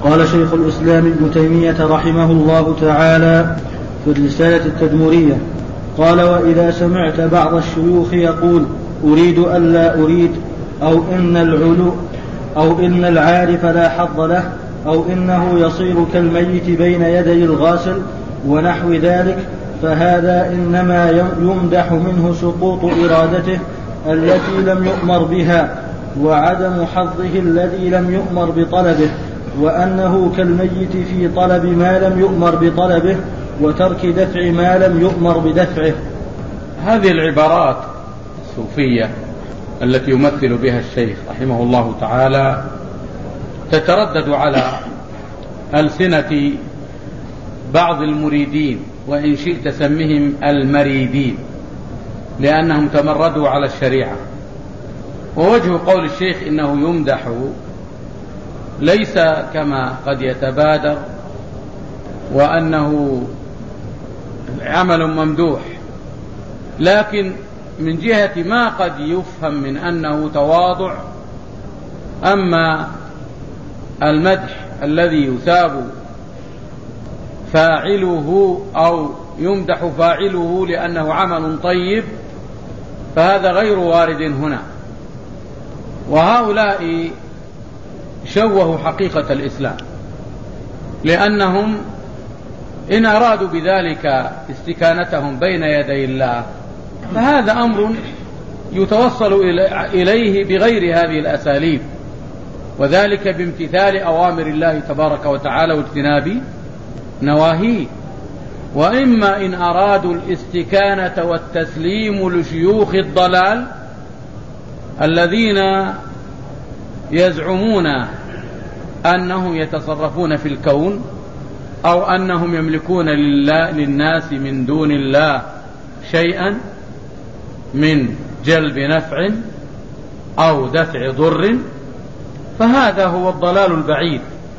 قال شيخ الإسلام ابن تيمية رحمه الله تعالى في الرسالة التدمرية: قال: وإذا سمعت بعض الشيوخ يقول أريد أن لا أريد، أو إن العارف لا حظ له، أو إنه يصير كالميت بين يدي الغاسل ونحو ذلك، فهذا إنما يمدح منه سقوط إرادته التي لم يؤمر بها، وعدم حظه الذي لم يؤمر بطلبه، وأنه كالميت في طلب ما لم يؤمر بطلبه وترك دفع ما لم يؤمر بدفعه. هذه العبارات الصوفية التي يمثل بها الشيخ رحمه الله تعالى تتردد على ألسنة بعض المريدين، وإن شئت سمهم المريدين، لأنهم تمردوا على الشريعة. ووجه قول الشيخ إنه يمدح ليس كما قد يتبادر وأنه عمل ممدوح، لكن من جهة ما قد يفهم من أنه تواضع. أما المدح الذي يثاب فاعله أو يمدح فاعله لأنه عمل طيب فهذا غير وارد هنا. وهؤلاء شوهوا حقيقة الإسلام، لأنهم إن أرادوا بذلك استكانتهم بين يدي الله فهذا أمر يتوصل إليه بغير هذه الأساليب، وذلك بامتثال أوامر الله تبارك وتعالى واجتناب نواهيه. وإما إن أرادوا الاستكانة والتسليم لشيوخ الضلال الذين يزعمون أنهم يتصرفون في الكون، أو أنهم يملكون للناس من دون الله شيئا من جلب نفع أو دفع ضر، فهذا هو الضلال البعيد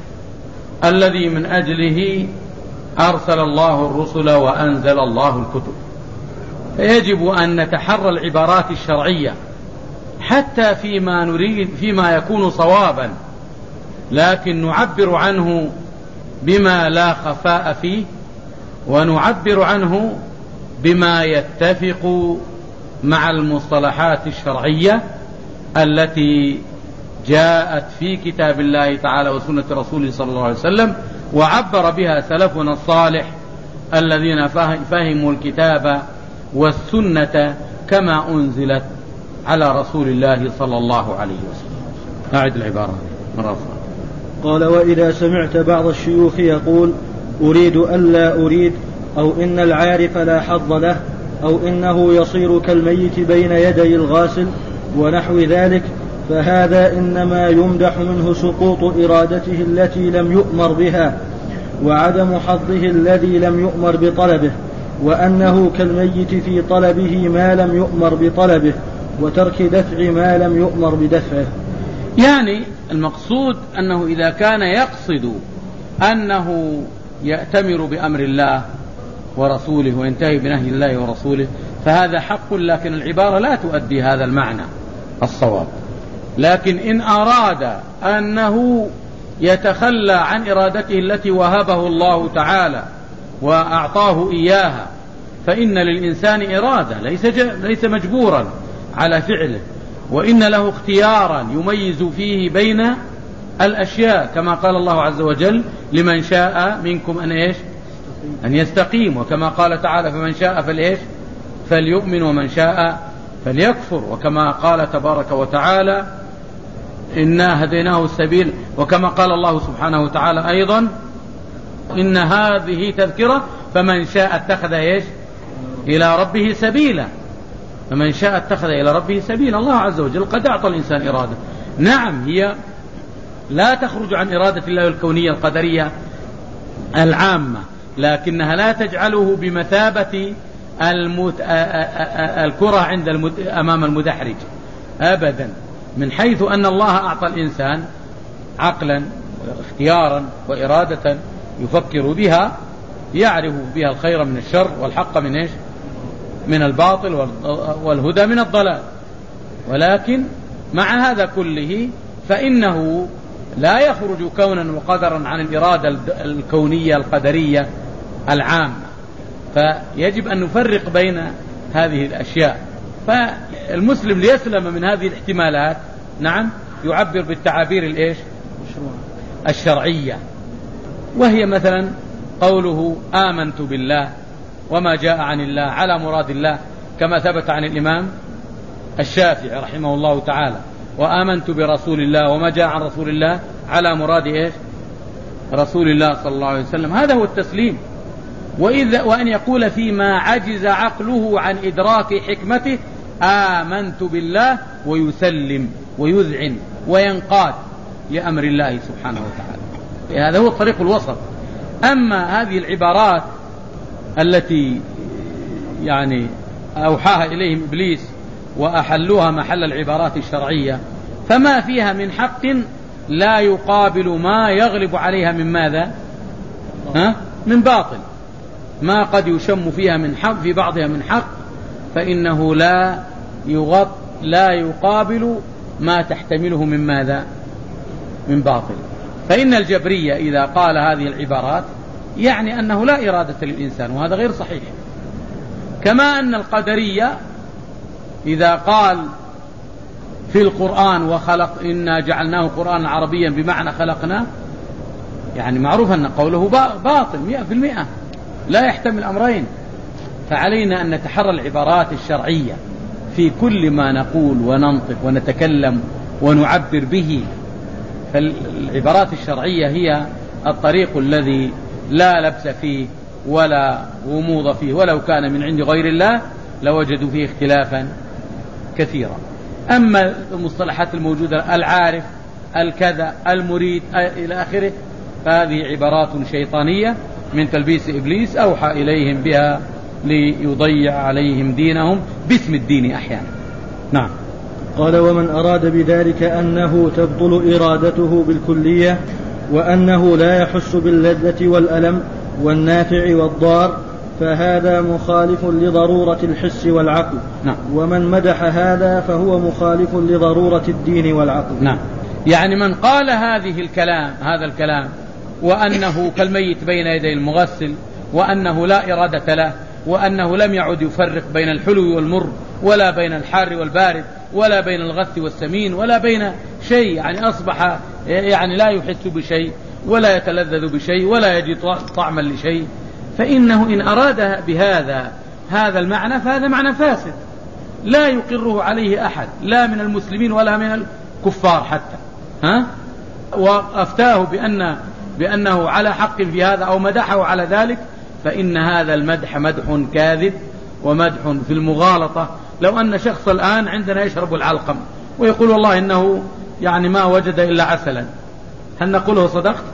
الذي من أجله أرسل الله الرسل وأنزل الله الكتب. فيجب أن نتحرى العبارات الشرعية حتى فيما نريد، فيما يكون صوابا، لكن نعبر عنه بما لا خفاء فيه، ونعبر عنه بما يتفق مع المصطلحات الشرعية التي جاءت في كتاب الله تعالى وسنة رسوله صلى الله عليه وسلم، وعبر بها سلفنا الصالح الذين فهموا الكتاب والسنة كما أنزلت على رسول الله صلى الله عليه وسلم. أعد العبارة مرة أخرى. قال: وإذا سمعت بعض الشيوخ يقول أريد أن لا أريد، أو إن العارف لا حظ له، أو إنه يصير كالميت بين يدي الغاسل ونحو ذلك، فهذا إنما يمدح منه سقوط إرادته التي لم يؤمر بها، وعدم حظه الذي لم يؤمر بطلبه، وأنه كالميت في طلبه ما لم يؤمر بطلبه وترك دفع ما لم يؤمر بدفعه. يعني المقصود أنه إذا كان يقصد أنه يأتمر بأمر الله ورسوله وينتهي بنهي الله ورسوله فهذا حق، لكن العبارة لا تؤدي هذا المعنى الصواب. لكن إن أراد أنه يتخلى عن إرادته التي وهبه الله تعالى وأعطاه إياها، فإن للإنسان إرادة، ليس مجبورا على فعله، وإن له اختيارا يميز فيه بين الأشياء، كما قال الله عز وجل: لمن شاء منكم أن يستقيم، وكما قال تعالى: فمن شاء فليؤمن ومن شاء فليكفر، وكما قال تبارك وتعالى: إنا هديناه السبيل، وكما قال الله سبحانه وتعالى أيضا: إن هذه تذكرة فمن شاء اتخذ إلى ربه سبيلا. فمن شاء اتخذ إلى ربه سبيلا. الله عز وجل قد أعطى الإنسان إرادة، نعم هي لا تخرج عن إرادة الله الكونية القدرية العامة، لكنها لا تجعله بمثابة الكرة أمام المدحرج أبدا، من حيث أن الله أعطى الإنسان عقلا واختيارا وإرادة يفكر بها، يعرف بها الخير من الشر والحق من الباطل والهدى من الضلال. ولكن مع هذا كله فإنه لا يخرج كونا وقدرا عن الإرادة الكونية القدرية العامة، فيجب أن نفرق بين هذه الأشياء. فالمسلم ليسلم من هذه الاحتمالات نعم يعبر بالتعابير الشرعية، وهي مثلا قوله آمنت بالله وما جاء عن الله على مراد الله، كما ثبت عن الإمام الشافعي رحمه الله تعالى، وآمنت برسول الله وما جاء عن رسول الله على مراد رسول الله صلى الله عليه وسلم. هذا هو التسليم. وأن يقول فيما عجز عقله عن إدراك حكمته آمنت بالله ويسلم ويذعن وينقاد لأمر الله سبحانه وتعالى. هذا هو الطريق الوسط. أما هذه العبارات التي يعني أوحاها إليهم إبليس وأحلوها محل العبارات الشرعية، فما فيها من حق لا يقابل ما يغلب عليها من ماذا؟ من باطل. ما قد يشم فيها من حق في بعضها من حق، فإنه لا يقابل ما تحتمله من ماذا؟ من باطل. فإن الجبرية إذا قال هذه العبارات يعني أنه لا إرادة للإنسان، وهذا غير صحيح. كما أن القدرية إذا قال في القرآن وخلق إنا جعلناه قرآن عربيا بمعنى خلقنا، يعني معروف أن قوله باطل 100%، لا يحتمل أمرين. فعلينا أن نتحرى العبارات الشرعية في كل ما نقول وننطق ونتكلم ونعبر به. فالعبارات الشرعية هي الطريق الذي لا لبس فيه ولا غموض فيه، ولو كان من عند غير الله لوجدوا فيه اختلافا كثيرا. أما المصطلحات الموجودة العارف الكذا المريد إلى آخره، فهذه عبارات شيطانية من تلبيس إبليس أوحى إليهم بها ليضيع عليهم دينهم باسم الدين أحيانا. نعم. قال ومن أراد بذلك أنه تبطل إرادته بالكلية، وأنه لا يحس باللذة والألم والنافع والضار، فهذا مخالف لضرورة الحس والعقل. نعم. ومن مدح هذا فهو مخالف لضرورة الدين والعقل. نعم. يعني من قال هذا الكلام وأنه كالميت بين يدي المغسل، وأنه لا إرادة له، وأنه لم يعد يفرق بين الحلو والمر، ولا بين الحار والبارد، ولا بين الغث والسمين، ولا بين شيء، يعني أصبح يعني لا يحس بشيء ولا يتلذذ بشيء ولا يجد طعما لشيء، فإنه إن أراد هذا المعنى فهذا معنى فاسد لا يقره عليه أحد، لا من المسلمين ولا من الكفار حتى. وأفتاه بأنه على حق في هذا أو مدحه على ذلك، فإن هذا المدح مدح كاذب ومدح في المغالطة. لو أن شخص الآن عندنا يشرب العلقم ويقول والله إنه يعني ما وجد إلا عسلا، هل نقوله صدقت؟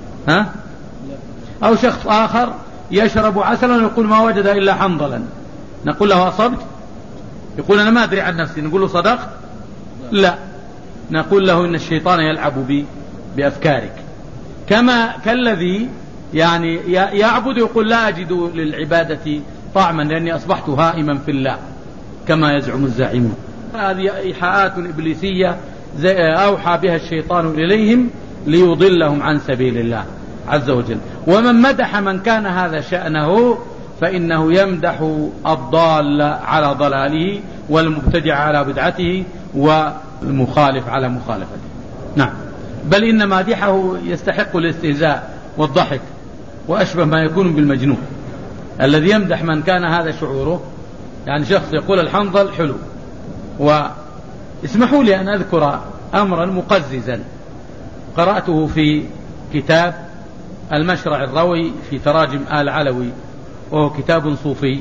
أو شخص آخر يشرب عسلا ويقول ما وجد إلا حنظلا، نقول له أصبت؟ يقول أنا ما أدري عن نفسي، نقول له صدقت؟ لا، نقول له إن الشيطان يلعب بأفكارك. كالذي يعني يعبد يقول لا أجد للعبادة طعما لأني أصبحت هائما في الله كما يزعم الزاعمون. هذه إيحاءات إبليسية أوحى بها الشيطان إليهم ليضلهم عن سبيل الله عز وجل. ومن مدح من كان هذا شأنه فإنه يمدح الضال على ضلاله والمبتدع على بدعته والمخالف على مخالفته. نعم. بل إن مادحه يستحق الاستهزاء والضحك، وأشبه ما يكون بالمجنون الذي يمدح من كان هذا شعوره. يعني شخص يقول الحنظل حلو، واسمحوا لي أن أذكر أمرا مقززا قرأته في كتاب المشرع الروي في تراجم آل علوي، وهو كتاب صوفي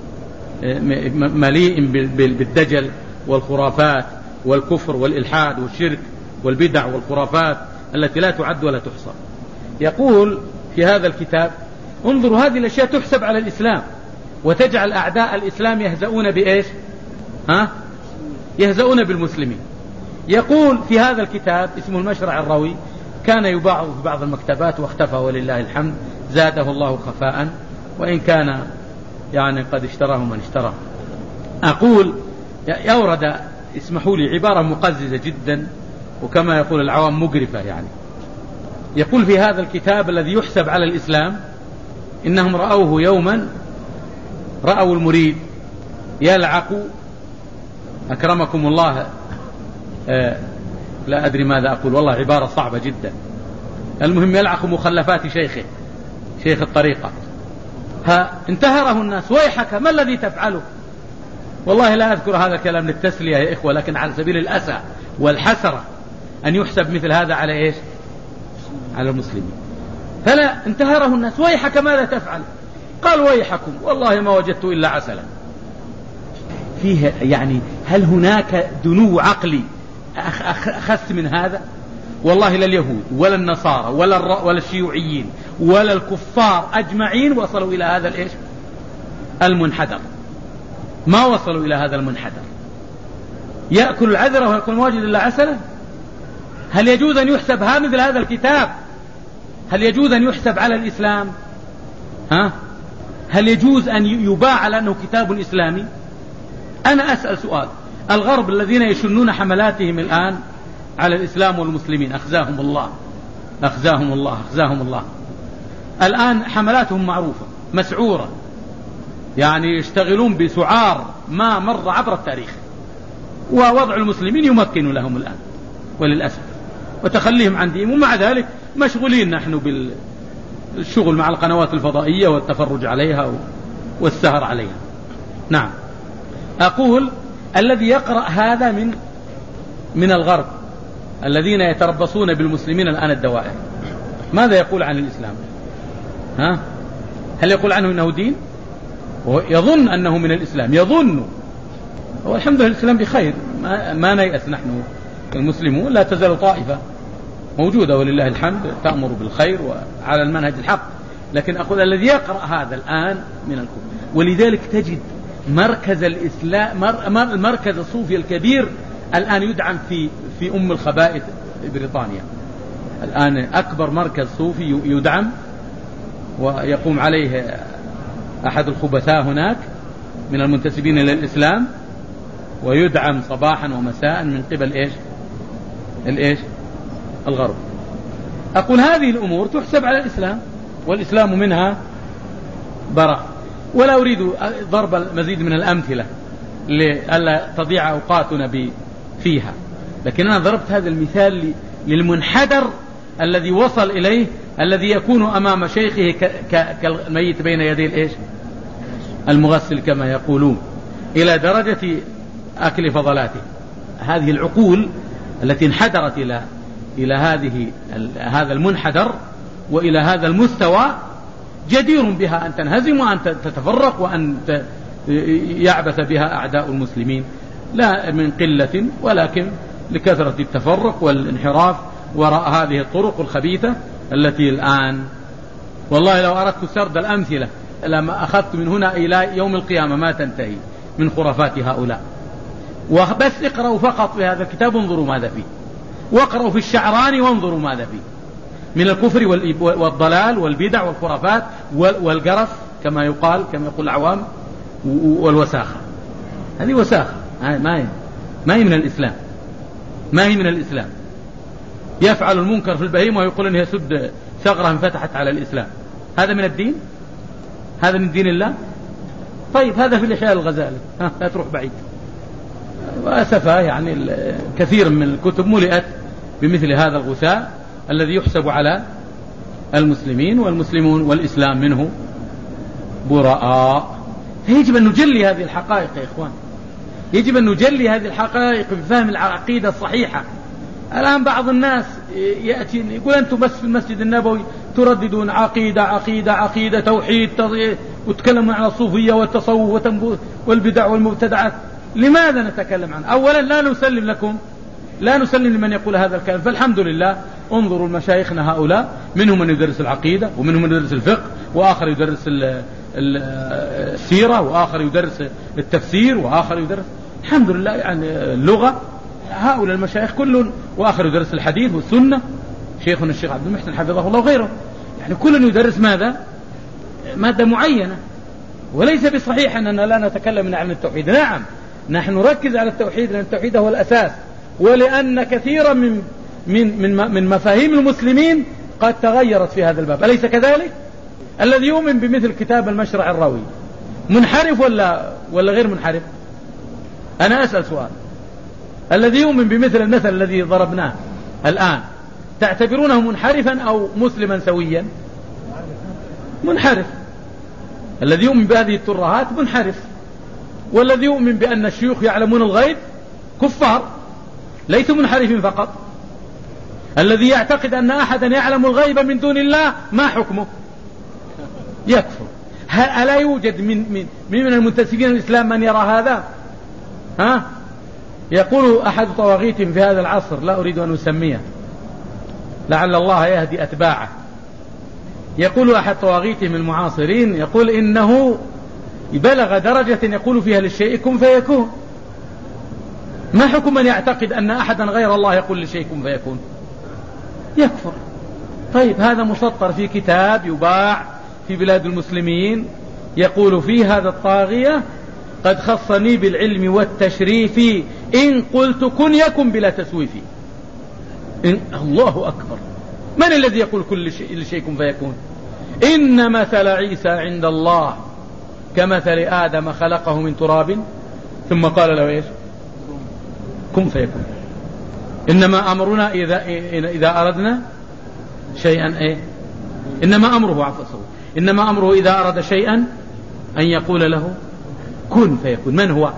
مليء بالدجل والخرافات والكفر والإلحاد والشرك والبدع والخرافات التي لا تعد ولا تحصى. يقول في هذا الكتاب انظروا هذه الأشياء تحسب على الإسلام وتجعل أعداء الإسلام يهزؤون بإيش؟ يهزؤون بالمسلمين. يقول في هذا الكتاب اسمه المشرع الروي، كان يباع في بعض المكتبات واختفى ولله الحمد، زاده الله خفاء، وإن كان يعني قد اشتراه من اشتراه. أقول يورد اسمحوا لي عبارة مقززة جدا، وكما يقول العوام مقرفة، يعني يقول في هذا الكتاب الذي يحسب على الإسلام إنهم رأوه يوما، رأوا المريد يلعق، أكرمكم الله، لا أدري ماذا أقول، والله عبارة صعبة جدا، المهم يلعق مخلفات شيخه، شيخ الطريقة. انتهره الناس: ويحك ما الذي تفعله؟ والله لا أذكر هذا الكلام للتسلية يا إخوة، لكن على سبيل الأسى والحسرة أن يحسب مثل هذا على إيش؟ على المسلمين. فلا، انتهره الناس: ويحك ماذا تفعل؟ قال: ويحكم والله ما وجدت إلا عسلا. فيه يعني هل هناك دنو عقلي أخس من هذا؟ والله لا اليهود ولا النصارى ولا الشيوعيين ولا الكفار أجمعين وصلوا إلى هذا الإيش؟ المنحدر. ما وصلوا إلى هذا المنحدر. يأكل العذرة ويقول ما وجد إلا عسلا. هل يجوز أن يحسب مثل هذا الكتاب؟ هل يجوز أن يحسب على الإسلام؟ هل يجوز أن يباع على أنه كتاب إسلامي؟ أنا أسأل سؤال: الغرب الذين يشنون حملاتهم الآن على الإسلام والمسلمين، أخزاهم الله أخزاهم الله أخزاهم الله، الآن حملاتهم معروفة مسعورة، يعني يشتغلون بسعار ما مر عبر التاريخ، ووضع المسلمين يمكن لهم الآن وللأسف، وتخليهم عن دينهم، ومع ذلك مشغولين نحن بالشغل مع القنوات الفضائية والتفرج عليها والسهر عليها. نعم، أقول الذي يقرأ هذا من الغرب الذين يتربصون بالمسلمين الآن الدوائر، ماذا يقول عن الإسلام؟ هل يقول عنه إنه دين؟ يظن أنه من الإسلام، يظن. والحمد لله الإسلام بخير، ما نيأس نحن المسلمون، لا تزال طائفة موجودة ولله الحمد تأمر بالخير وعلى المنهج الحق. لكن أقول الذي يقرأ هذا الآن من الكفر، ولذلك تجد مركز الإسلام، المركز الصوفي الكبير الآن يدعم في أم الخبائث بريطانيا. الآن أكبر مركز صوفي يدعم ويقوم عليه أحد الخبثاء هناك من المنتسبين إلى الإسلام، ويدعم صباحا ومساء من قبل الإيش؟ الغرب. أقول هذه الأمور تحسب على الإسلام، والإسلام منها براء. ولا أريد ضرب المزيد من الأمثلة لألا تضيع أوقاتنا فيها، لكن أنا ضربت هذا المثال للمنحدر الذي وصل إليه، الذي يكون أمام شيخه كالميت بين يدي المغسل كما يقولون، إلى درجة أكل فضلاته. هذه العقول التي انحدرت إلى هذا المنحدر وإلى هذا المستوى جدير بها أن تنهزم وأن تتفرق وأن يعبث بها أعداء المسلمين، لا من قلة ولكن لكثرة التفرق والانحراف وراء هذه الطرق الخبيثة التي الآن والله لو أردت سرد الأمثلة لما أخذت من هنا إلى يوم القيامة ما تنتهي من خرافات هؤلاء. وبس اقرأوا فقط في هذا الكتاب وانظروا ماذا فيه، واقرأوا في الشعراني وانظروا ماذا فيه من الكفر والضلال والبدع والخرافات والقرف كما يقول العوام، والوساخة. هذه وساخة، ما هي من الإسلام، ما هي من الإسلام. يفعل المنكر في البهيمة ويقول إنه يسد ثغرة انفتحت على الإسلام، هذا من الدين؟ هذا من دين الله؟ طيب هذا في الإحياء الغزالي، لا تروح بعيد. وأسفا يعني كثير من الكتب ملئت بمثل هذا الغثاء الذي يحسب على المسلمين، والمسلمون والإسلام منه براء. فيجب أن نجلي هذه الحقائق يا إخوان، يجب أن نجلي هذه الحقائق بفهم العقيدة الصحيحة. الآن بعض الناس يأتي يقول أنتم بس في المسجد النبوي ترددون عقيدة عقيدة عقيدة توحيد وتكلمون عن الصوفية والتصوف والبدع والمبتدعات. لماذا نتكلم عنه؟ أولا لا نسلم لمن يقول هذا الكلام، فالحمد لله انظروا المشايخنا هؤلاء، منهم من يدرس العقيدة ومنهم من يدرس الفقه، وآخر يدرس السيرة، وآخر يدرس التفسير، وآخر يدرس الحمد لله يعني اللغة. هؤلاء المشايخ كل، وآخر يدرس الحديث والسنة، شيخنا الشيخ عبد المحسن حفظه الله وغيره، يعني كل يدرس ماذا؟ مادة معينة. وليس بصحيح أننا لا نتكلم عن التوحيد، نعم نحن نركز على التوحيد لأن التوحيد هو الأساس، ولأن كثيرا من مفاهيم المسلمين قد تغيرت في هذا الباب، أليس كذلك؟ الذي يؤمن بمثل كتاب المشرع الراوي منحرف ولا غير منحرف؟ أنا أسأل سؤال. الذي يؤمن بمثل المثل الذي ضربناه الآن تعتبرونه منحرفا أو مسلما سويا؟ منحرف. الذي يؤمن بهذه الترهات منحرف، والذي يؤمن بأن الشيوخ يعلمون الغيب كفار ليسوا منحرفين فقط. الذي يعتقد أن أحدا يعلم الغيب من دون الله ما حكمه؟ يكفر. ألا يوجد من المنتسبين الإسلام من يرى هذا؟ يقول أحد طواغيتهم في هذا العصر، لا أريد أن أسميه لعل الله يهدي أتباعه، يقول أحد طواغيتهم المعاصرين، يقول إنه بلغ درجة يقول فيها للشيء كن فيكون. ما حكم من يعتقد أن أحدا غير الله يقول للشيء كن فيكون؟ يكفر. طيب هذا مسطر في كتاب يباع في بلاد المسلمين، يقول فيه هذا الطاغية قد خصني بالعلم والتشريف إن قلت كن يكن بلا تسويف. الله أكبر. من الذي يقول كل شيء كن فيكون؟ إن مثل عيسى عند الله كمثل آدم خلقه من تراب ثم قال له إيش؟ كن فيكون. إنما أمرنا إذا أردنا شيئا إنما أمره إذا أراد شيئا أن يقول له كن فيكون. من هو؟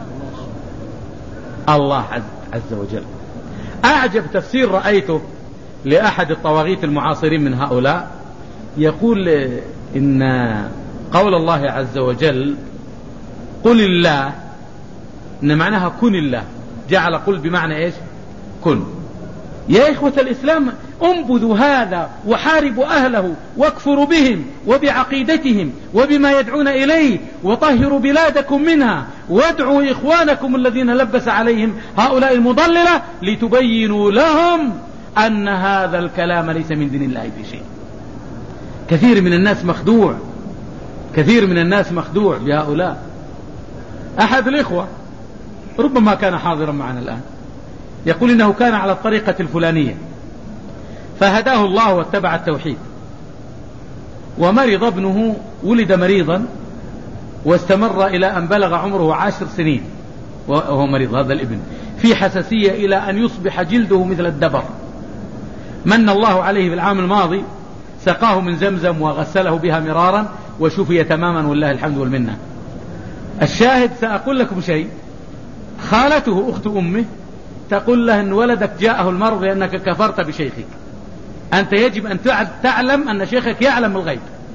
الله عز وجل. أعجب تفسير رأيته لأحد الطواغيت المعاصرين من هؤلاء، يقول إن قول الله عز وجل قل الله إن معناها كن الله، جعل قل بمعنى إيش؟ كن. يا إخوة الإسلام انبذوا هذا وحاربوا أهله واكفروا بهم وبعقيدتهم وبما يدعون إليه، وطهروا بلادكم منها، وادعوا إخوانكم الذين لبس عليهم هؤلاء المضللة لتبينوا لهم أن هذا الكلام ليس من دين الله في شيء. كثير من الناس مخدوع بهؤلاء. أحد الإخوة ربما كان حاضرا معنا الآن يقول إنه كان على الطريقة الفلانية فهداه الله واتبع التوحيد، ومرض ابنه، ولد مريضا واستمر إلى أن بلغ عمره 10 سنين وهو مريض هذا الابن، في حساسية إلى أن يصبح جلده مثل الدبر. من الله عليه في العام الماضي سقاه من زمزم وغسله بها مرارا وشفي تماما والله الحمد والمنة. الشاهد سأقول لكم شيء، خالته أخت أمه تقول له أن ولدك جاءه المرض لأنك كفرت بشيخك، أنت يجب أن تعلم أن شيخك يعلم الغيب،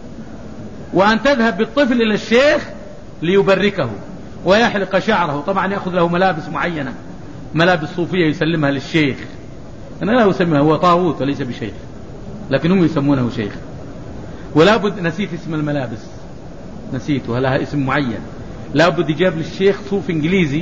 وأن تذهب بالطفل إلى الشيخ ليبركه ويحلق شعره. طبعا يأخذ له ملابس معينة، ملابس صوفية يسلمها للشيخ. أنا لا أسميه، هو طاغوت وليس بشيخ، لكن هم يسمونه شيخ. ولا بد، نسيت اسم الملابس، نسيته، لها اسم معين، لا بد يجاب للشيخ صوف إنجليزي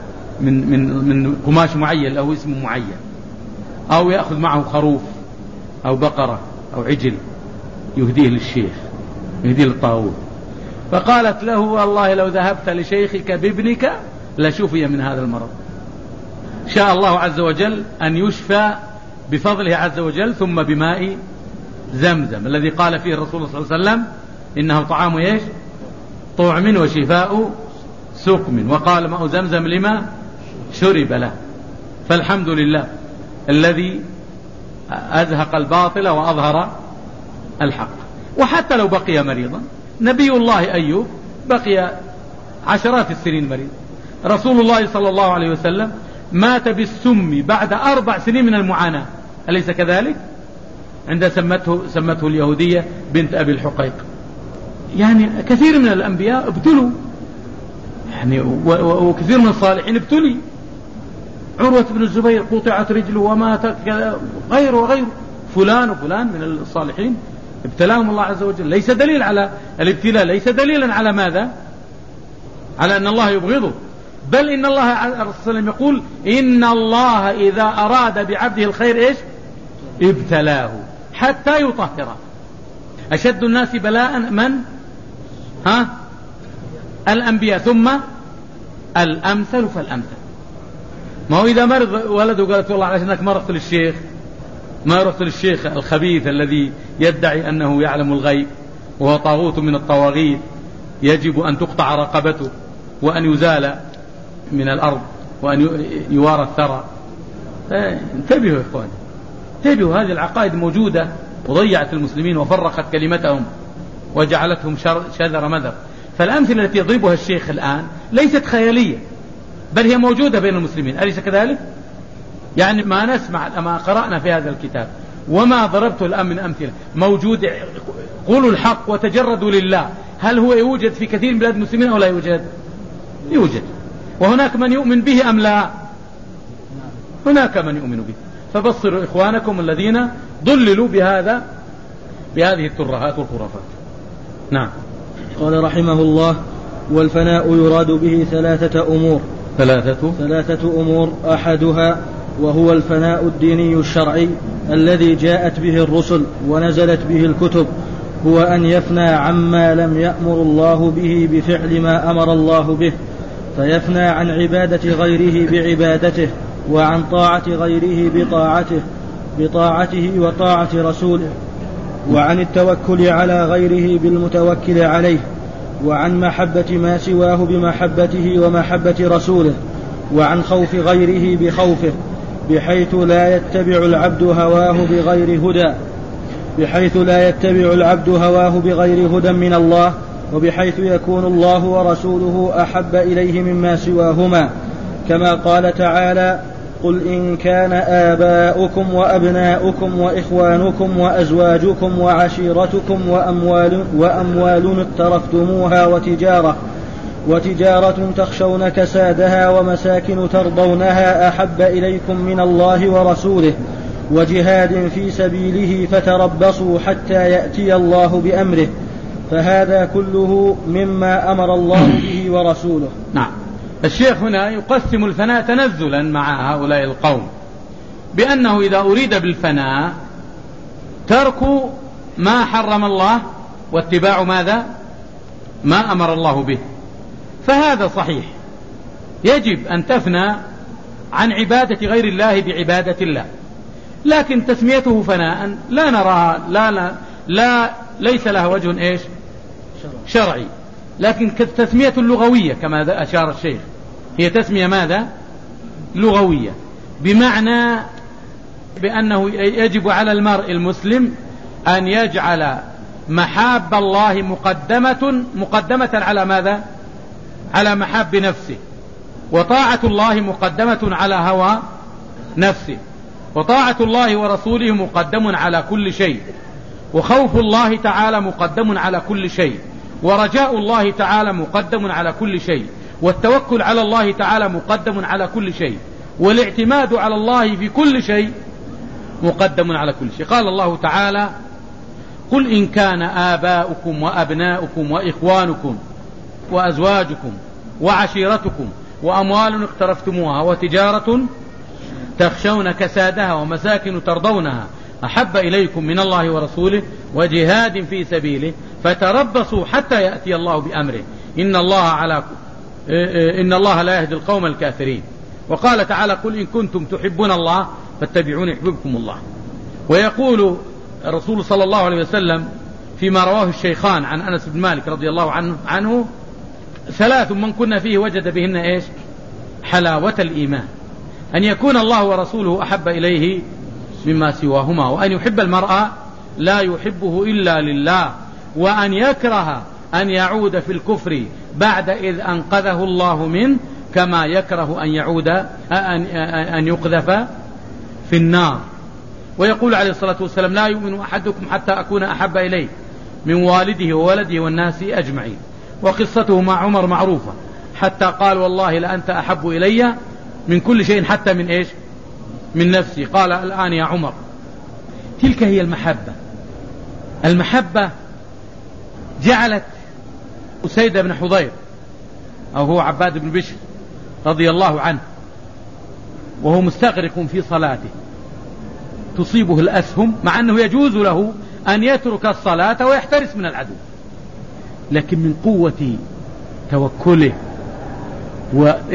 من قماش معين له اسم معين، أو يأخذ معه خروف أو بقرة أو عجل يهديه للشيخ، يهديه للطاغوت. فقالت له والله لو ذهبت لشيخك بابنك لشفي من هذا المرض. شاء الله عز وجل أن يشفى بفضله عز وجل، ثم بماء زمزم الذي قال فيه الرسول صلى الله عليه وسلم إنه طعام إيش؟ طعم وشفاء سقم، وقال ماء زمزم لما شرب له. فالحمد لله الذي أزهق الباطل وأظهر الحق. وحتى لو بقي مريضا، نبي الله أيوب بقي عشرات السنين مريض، رسول الله صلى الله عليه وسلم مات بالسم بعد 4 سنين من المعاناة، أليس كذلك؟ عند سمته اليهودية بنت أبي الحقيق. يعني كثير من الأنبياء ابتلوا، يعني وكثير من الصالحين ابتلي. عروة بن الزبير قطعت رجله ومات، غيره وغيره، فلان وفلان من الصالحين ابتلاهم الله عز وجل. ليس دليل على الابتلاء، ليس دليلا على ماذا؟ على أن الله يبغضه، بل إن الله عليه الصلاة والسلام يقول إن الله إذا أراد بعبده الخير إيش؟ ابتلاه حتى يطهره. أشد الناس بلاء من؟ الأنبياء، ثم الأمثل فالأمثل. ما هو إذا مرض ولده قالت والله عشانك مرضت للشيخ، ما رحت للشيخ الخبيث الذي يدعي أنه يعلم الغيب وهو طاغوت من الطواغيت يجب أن تقطع رقبته وأن يزال من الأرض وأن يوارى الثرى. انتبهوا يا إخواني، انتبهوا، هذه العقائد موجودة وضيعت المسلمين وفرقت كلمتهم وجعلتهم شذر مذر. فالأمثلة التي يضربها الشيخ الآن ليست خيالية، بل هي موجودة بين المسلمين، أليس كذلك؟ يعني ما نسمع ما قرأنا في هذا الكتاب وما ضربته الآن من أمثلة موجود. قولوا الحق وتجردوا لله. هل هو يوجد في كثير من بلاد المسلمين أو لا يوجد؟ يوجد. وهناك من يؤمن به أم لا؟ هناك من يؤمن به. فبصروا إخوانكم الذين ضللوا بهذه الترهات والخرافات. نعم. قال رحمه الله: والفناء يراد به ثلاثة أمور. أحدها وهو الفناء الديني الشرعي الذي جاءت به الرسل ونزلت به الكتب، هو أن يفنى عما لم يأمر الله به بفعل ما أمر الله به، فيفنى عن عبادة غيره بعبادته، وعن طاعة غيره بطاعته وطاعة رسوله، وعن التوكل على غيره بالمتوكل عليه، وعن محبة ما سواه بمحبته ومحبة رسوله، وعن خوف غيره بخوفه، بحيث لا يتبع العبد هواه بغير هدى من الله، وبحيث يكون الله ورسوله أحب إليه مما سواهما، كما قال تعالى: قل إن كان آباؤكم وأبناؤكم وإخوانكم وأزواجكم وعشيرتكم وأموال اقترفتموها وتجارة تخشون كسادها ومساكن ترضونها أحب إليكم من الله ورسوله وجهاد في سبيله فتربصوا حتى يأتي الله بأمره، فهذا كله مما أمر الله به ورسوله. نعم. الشيخ هنا يقسم الفناء تنزلا مع هؤلاء القوم بأنه إذا أريد بالفناء ترك ما حرم الله واتباع ماذا؟ ما أمر الله به، فهذا صحيح، يجب أن تفنى عن عبادة غير الله بعبادة الله، لكن تسميته فناء لا نراها لا ليس لها وجه شرعي، لكن كالتسمية اللغوية كما أشار الشيخ، هي تسمية ماذا؟ لغوية، بمعنى بأنه يجب على المرء المسلم أن يجعل محاب الله مقدمة على ماذا؟ على محاب نفسه، وطاعة الله مقدمة على هوى نفسه، وطاعة الله ورسوله مقدم على كل شيء، وخوف الله تعالى مقدم على كل شيء، ورجاء الله تعالى مقدم على كل شيء، والتوكل على الله تعالى مقدم على كل شيء، والاعتماد على الله في كل شيء مقدم على كل شيء. قال الله تعالى: قل إن كان آباؤكم وأبناؤكم وإخوانكم وأزواجكم وعشيرتكم وأموال اقترفتموها وتجارة تخشون كسادها ومساكن ترضونها أحب إليكم من الله ورسوله وجهاد في سبيله فتربصوا حتى يأتي الله بأمره إن الله لا يهدي القوم الكافرين. وقال تعالى: قل إن كنتم تحبون الله فاتبعوني يحببكم الله. ويقول الرسول صلى الله عليه وسلم فيما رواه الشيخان عن أنس بن مالك رضي الله عنه: ثلاث من كنا فيه وجد بهن حلاوة الإيمان، أن يكون الله ورسوله أحب إليه مما سواهما، وأن يحب المرأة لا يحبه إلا لله، وأن يكره أن يعود في الكفر بعد إذ أنقذه الله منه، كما يكره أن يقذف في النار. ويقول عليه الصلاة والسلام: لا يؤمن أحدكم حتى أكون أحب إليه من والده وولده والناس أجمعين. وقصته مع عمر معروفة، حتى قال: والله لأنت أحب إلي من كل شيء حتى من من نفسي. قال: الآن يا عمر. تلك هي المحبة جعلت أسيد بن حضير أو هو عباد بن بشر رضي الله عنه وهو مستغرق في صلاته تصيبه الأسهم، مع أنه يجوز له أن يترك الصلاة ويحترس من العدو، لكن من قوة توكله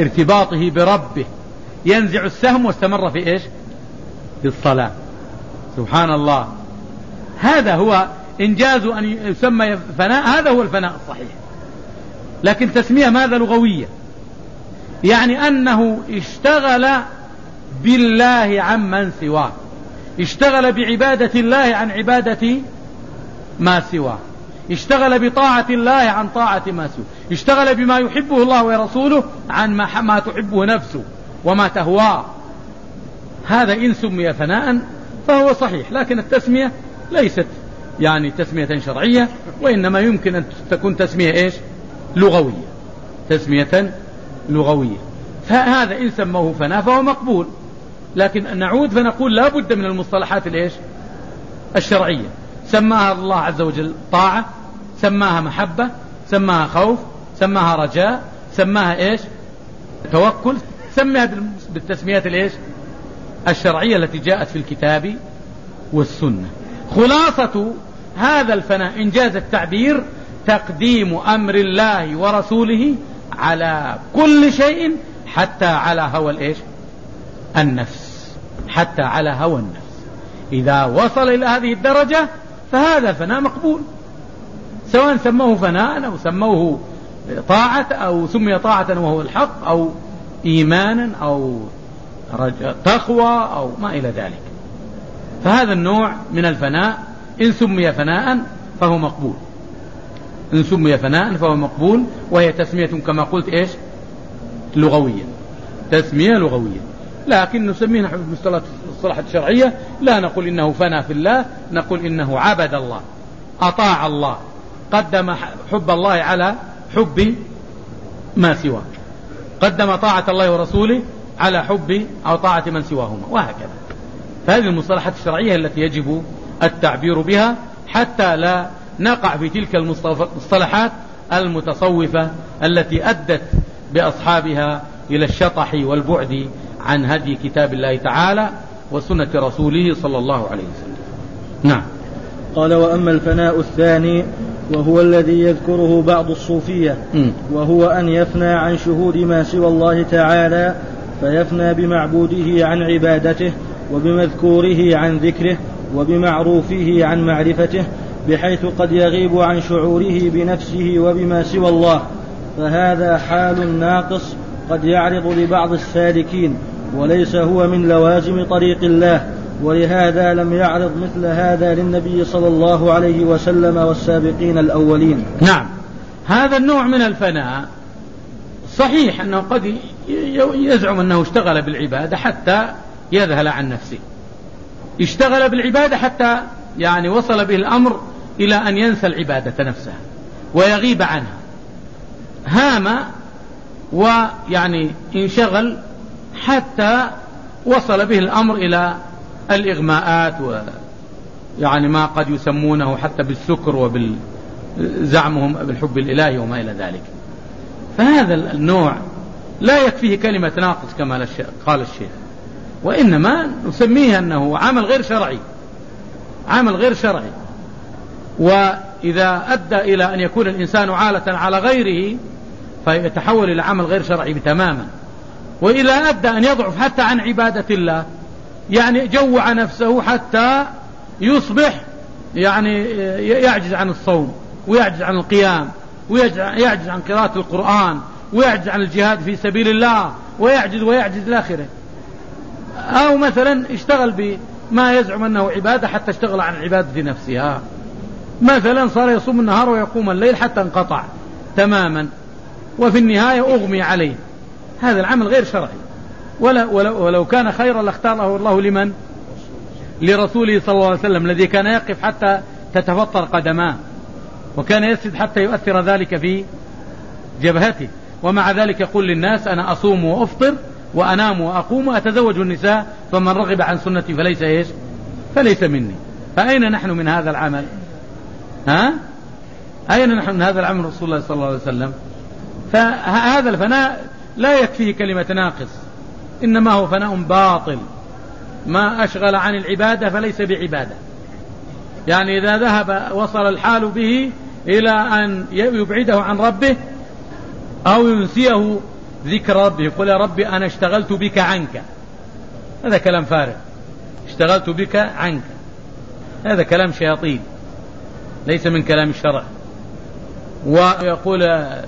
وارتباطه بربه ينزع السهم واستمر في الصلاة. سبحان الله. هذا هو إنجاز أن يسمى فناء، هذا هو الفناء الصحيح. لكن تسمية ماذا؟ لغوية، يعني أنه اشتغل بالله عمن سواه، اشتغل بعبادة الله عن عبادة ما سواه، اشتغل بطاعة الله عن طاعة ما سواه، اشتغل بما يحبه الله ورسوله عن ما تحبه نفسه وما تهواه. هذا إن سمي فناء فهو صحيح، لكن التسمية ليست يعني تسمية شرعية، وإنما يمكن أن تكون تسمية إيش؟ لغوية، تسمية لغوية. فهذا إن سموه فناء فهو مقبول. لكن نعود فنقول لا بد من المصطلحات الإيش؟ الشرعية. سماها الله عز وجل طاعة، سماها محبة، سماها خوف، سماها رجاء، سماها إيش؟ توكل، سماها بالتسميات الإيش؟ الشرعية التي جاءت في الكتاب والسنة. خلاصة هذا الفناء إنجاز التعبير تقديم أمر الله ورسوله على كل شيء، حتى على هوى الإيش؟ النفس، حتى على هوى النفس. إذا وصل إلى هذه الدرجة فهذا فناء مقبول، سواء سموه فناء أو سموه طاعة أو سمي طاعة وهو الحق أو إيمانا أو تقوى أو ما إلى ذلك. فهذا النوع من الفناء إن سمي فناء فهو مقبول، إن سمي فناء فهو مقبول، وهي تسمية كما قلت إيش؟ لغوية، تسمية لغوية. لكن نسميها بالمصطلحات الشرعية لا نقول إنه فنى في الله، نقول إنه عبد الله، أطاع الله، قدم حب الله على حب ما سواه، قدم طاعة الله ورسوله على حب أو طاعة من سواهما، وهكذا. فهذه المصطلحات الشرعية التي يجب التعبير بها حتى لا نقع في تلك المصطلحات المتصوفة التي أدت بأصحابها إلى الشطح والبعد عن هدي كتاب الله تعالى وسنة رسوله صلى الله عليه وسلم. نعم. قال: وأما الفناء الثاني وهو الذي يذكره بعض الصوفية، وهو أن يفنى عن شهود ما سوى الله تعالى، فيفنى بمعبوده عن عبادته، وبمذكوره عن ذكره، وبمعروفه عن معرفته، بحيث قد يغيب عن شعوره بنفسه وبما سوى الله. فهذا حال ناقص قد يعرض لبعض السالكين، وليس هو من لوازم طريق الله، ولهذا لم يعرض مثل هذا للنبي صلى الله عليه وسلم والسابقين الأولين. نعم. هذا النوع من الفناء صحيح أنه قد يزعم أنه اشتغل بالعبادة حتى يذهل عن نفسه، اشتغل بالعبادة حتى يعني وصل به الأمر إلى أن ينسى العبادة نفسها ويغيب عنها، هام ويعني انشغل حتى وصل به الأمر إلى الإغماءات، ويعني ما قد يسمونه حتى بالسكر وبالزعمهم بالحب الإلهي وما إلى ذلك. فهذا النوع لا يكفيه كلمة ناقص كما قال الشيخ، وإنما نسميه أنه عمل غير شرعي، عمل غير شرعي. وإذا أدى إلى أن يكون الإنسان عالة على غيره فيتحول إلى عمل غير شرعي تماما. وإذا أدى أن يضعف حتى عن عبادة الله، يعني جوع نفسه حتى يصبح يعني يعجز عن الصوم، ويعجز عن القيام، ويعجز عن قراءة القرآن، ويعجز عن الجهاد في سبيل الله، ويعجز الآخرة. أو مثلا اشتغل بما يزعم أنه عبادة حتى اشتغل عن عبادة نفسها، مثلا صار يصوم النهار ويقوم الليل حتى انقطع تماما، وفي النهاية أغمي عليه. هذا العمل غير شرعي، ولو كان خيرا لاختاره الله لمن؟ لرسوله صلى الله عليه وسلم، الذي كان يقف حتى تتفطر قدماه، وكان يسجد حتى يؤثر ذلك في جبهته، ومع ذلك يقول للناس: أنا أصوم وأفطر وأنام وأقوم وأتزوج النساء، فمن رغب عن سنتي فليس إيش؟ فليس مني. فأين نحن من هذا العمل؟ أين نحن من هذا العمل رسول الله صلى الله عليه وسلم؟ فهذا الفناء لا يكفيه كلمة ناقص، إنما هو فناء باطل، ما أشغل عن العبادة فليس بعبادة. يعني إذا ذهب وصل الحال به إلى أن يبعده عن ربه أو ينسيه ذكر ربه، يقول: يا ربي أنا اشتغلت بك عنك، هذا كلام فارغ، اشتغلت بك عنك. هذا كلام شياطين ليس من كلام الشرع. ويقول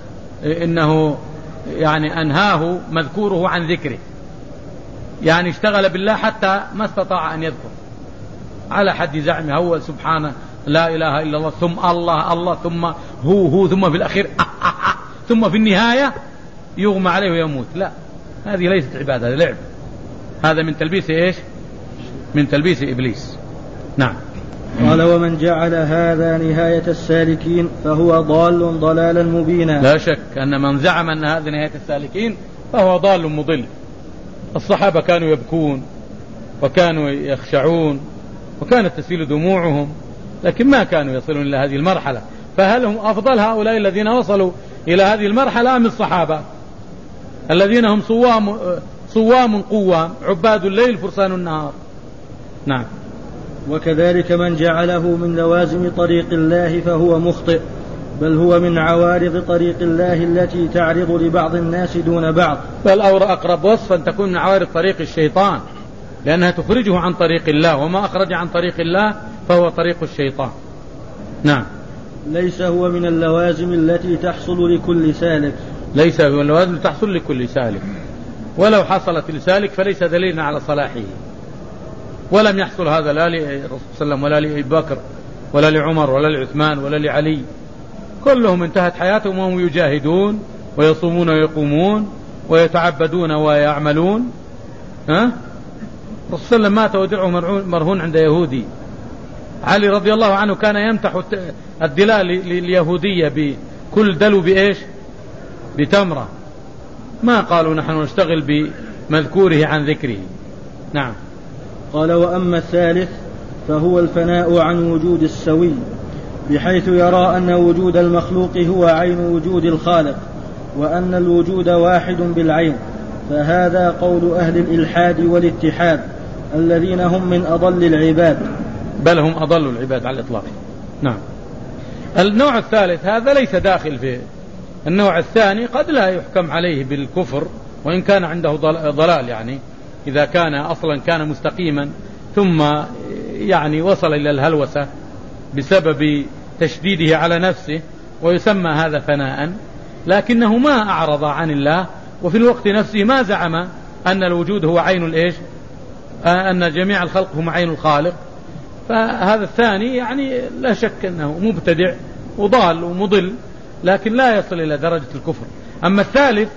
إنه يعني أنهاه مذكوره عن ذكره، يعني اشتغل بالله حتى ما استطاع أن يذكر، على حد زعمه هو سبحانه لا إله إلا الله ثم الله الله ثم هو ثم في الأخير ثم في النهاية يغمى عليه ويموت. لا، هذه ليست عبادة، هذا لعب، هذا من تلبيس إيش؟ من تلبيس إبليس. نعم. قال ومن جعل هذا نهاية السالكين فهو ضال ضلالا مبينا. لا شك أن من زعم أن هذا نهاية السالكين فهو ضال مضل. الصحابة كانوا يبكون وكانوا يخشعون وكانت تسيل دموعهم، لكن ما كانوا يصلون إلى هذه المرحلة. فهل هم أفضل هؤلاء الذين وصلوا إلى هذه المرحلة أم الصحابة الذين هم صوام قوام عباد الليل فرسان النهار؟ نعم. وكذلك من جعله من لوازم طريق الله فهو مخطئ، بل هو من عوارض طريق الله التي تعرض لبعض الناس دون بعض. بل أقرب وصفا تكون من عوارض طريق الشيطان، لأنها تخرجه عن طريق الله، وما أخرج عن طريق الله فهو طريق الشيطان. نعم. ليس هو من اللوازم التي تحصل لكل سالك. ليس هو من اللوازم التي تحصل لكل سالك، ولو حصلت لسالك فليس دليلا على صلاحه. ولم يحصل هذا لا للرسول صلى الله عليه وسلم ولا لأبي بكر ولا لعمر ولا لعثمان ولا لعلي، كلهم انتهت حياتهم وهم يجاهدون ويصومون ويقومون ويتعبدون ويعملون. الرسول صلى الله عليه وسلم مات ودرعه مرهون عند يهودي. علي رضي الله عنه كان يمتح الدلاء لليهودية بكل دلو بإيش؟ بتمرة. ما قالوا نحن نشتغل بمذكوره عن ذكره. نعم. قال وأما الثالث فهو الفناء عن وجود السوي، بحيث يرى أن وجود المخلوق هو عين وجود الخالق، وأن الوجود واحد بالعين. فهذا قول أهل الإلحاد والاتحاد الذين هم من أضل العباد، بل هم أضل العباد على الإطلاق. نعم. النوع الثالث هذا ليس داخل في النوع الثاني، قد لا يحكم عليه بالكفر وإن كان عنده ضلال، يعني إذا كان أصلا كان مستقيما ثم يعني وصل إلى الهلوسة بسبب تشديده على نفسه، ويسمى هذا فناء، لكنه ما أعرض عن الله، وفي الوقت نفسه ما زعم أن الوجود هو عين الإيش؟ أن جميع الخلق هم عين الخالق. فهذا الثاني يعني لا شك أنه مبتدع وضال ومضل، لكن لا يصل إلى درجة الكفر. أما الثالث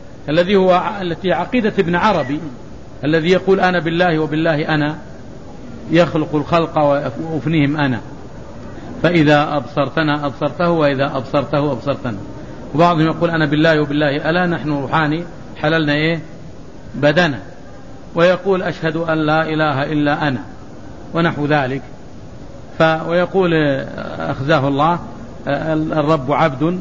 التي عقيدة ابن عربي الذي يقول أنا بالله وبالله أنا، يخلق الخلق وأفنيهم أنا، فإذا أبصرتنا أبصرته وإذا أبصرته أبصرتنا. وبعضهم يقول أنا بالله وبالله ألا نحن روحاني حللنا إيه؟ بدنا. ويقول أشهد أن لا إله إلا أنا ونحو ذلك. ويقول أخزاه الله الرب عبد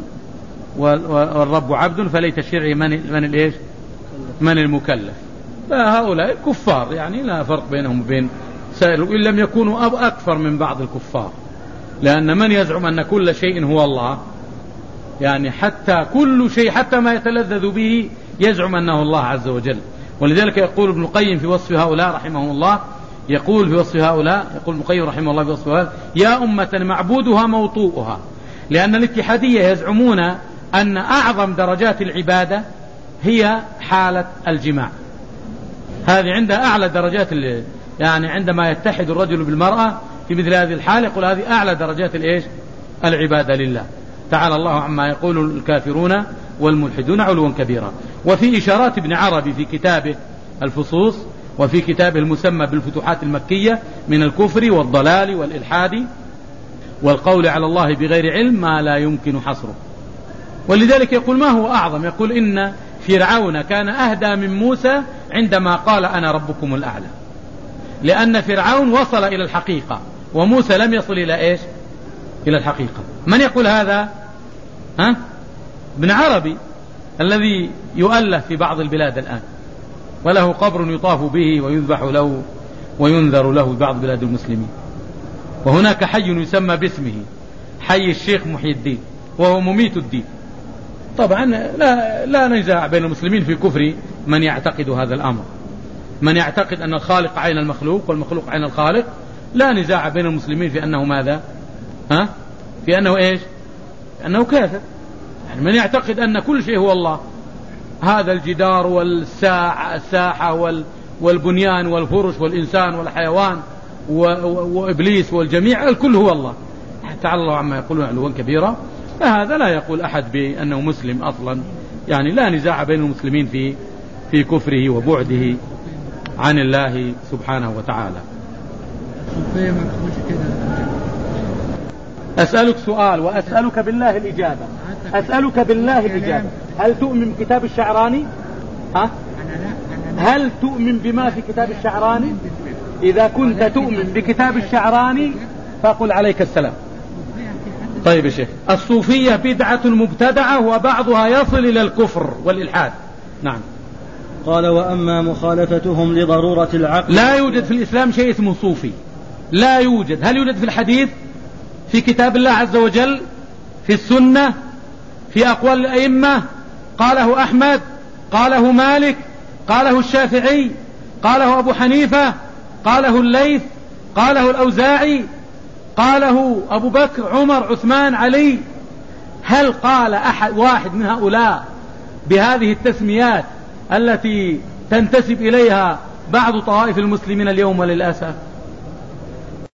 والرب عبد فليت شرعي من الإيش؟ من المكلف. فهؤلاء كفار، يعني لا فرق بينهم وبين سائر، وإن لم يكونوا أكثر من بعض الكفار، لأن من يزعم أن كل شيء هو الله، يعني حتى كل شيء حتى ما يتلذذ به يزعم أنه الله عز وجل. ولذلك يقول ابن القيم في وصف هؤلاء رحمه الله، يقول ابن القيم رحمه الله في وصف هؤلاء: يا أمة معبودها موطوءها. لأن الاتحادية يزعمون أن أعظم درجات العبادة هي حالة الجماع، هذه عندها أعلى درجات، يعني عندما يتحد الرجل بالمرأة في مثل هذه الحالة يقول هذه أعلى درجات الإيش؟ العبادة لله تعالى الله عما يقول الكافرون والملحدون علوا كبيرا. وفي إشارات ابن عربي في كتابه الفصوص وفي كتابه المسمى بالفتوحات المكية من الكفر والضلال والإلحاد والقول على الله بغير علم ما لا يمكن حصره. ولذلك يقول ما هو أعظم؟ يقول إن فرعون كان أهدى من موسى عندما قال أنا ربكم الأعلى، لأن فرعون وصل إلى الحقيقة وموسى لم يصل إلى إيش؟ إلى الحقيقة. من يقول هذا؟ ابن عربي الذي يؤلف في بعض البلاد الآن، وله قبر يطاف به ويذبح له وينذر له بعض بلاد المسلمين. وهناك حي يسمى باسمه حي الشيخ محي الدين، وهو مميت الدين. طبعا لا نزاع بين المسلمين في كفر من يعتقد هذا الأمر، من يعتقد أن الخالق عين المخلوق والمخلوق عين الخالق، لا نزاع بين المسلمين في أنه ماذا؟ في أنه إيش؟ أنه كافر. يعني من يعتقد أن كل شيء هو الله، هذا الجدار والساحة والبنيان والفرش والإنسان والحيوان وإبليس والجميع، الكل هو الله، تعالى الله عما يقولون علوا كبيرا، فهذا لا يقول أحد بأنه مسلم أصلا. يعني لا نزاع بين المسلمين في كفره وبعده عن الله سبحانه وتعالى. أسألك سؤال وأسألك بالله الإجابة، أسألك بالله الإجابة، هل تؤمن بكتاب الشعراني؟ هل تؤمن بما في كتاب الشعراني؟ إذا كنت تؤمن بكتاب الشعراني فقل عليك السلام. طيب يا شيخ، الصوفية بدعة مبتدعة وبعضها يصل إلى الكفر والإلحاد. نعم. قال: وأما مخالفتهم لضرورة العقل. لا يوجد في الإسلام شيء اسمه صوفي، لا يوجد. هل يوجد في الحديث؟ في كتاب الله عز وجل؟ في السنة؟ في أقوال الأئمة؟ قاله أحمد، قاله مالك، قاله الشافعي، قاله أبو حنيفة، قاله الليث، قاله الأوزاعي، قاله أبو بكر، عمر، عثمان، علي. هل قال أحد واحد من هؤلاء بهذه التسميات التي تنتسب إليها بعض طوائف المسلمين اليوم وللأسف؟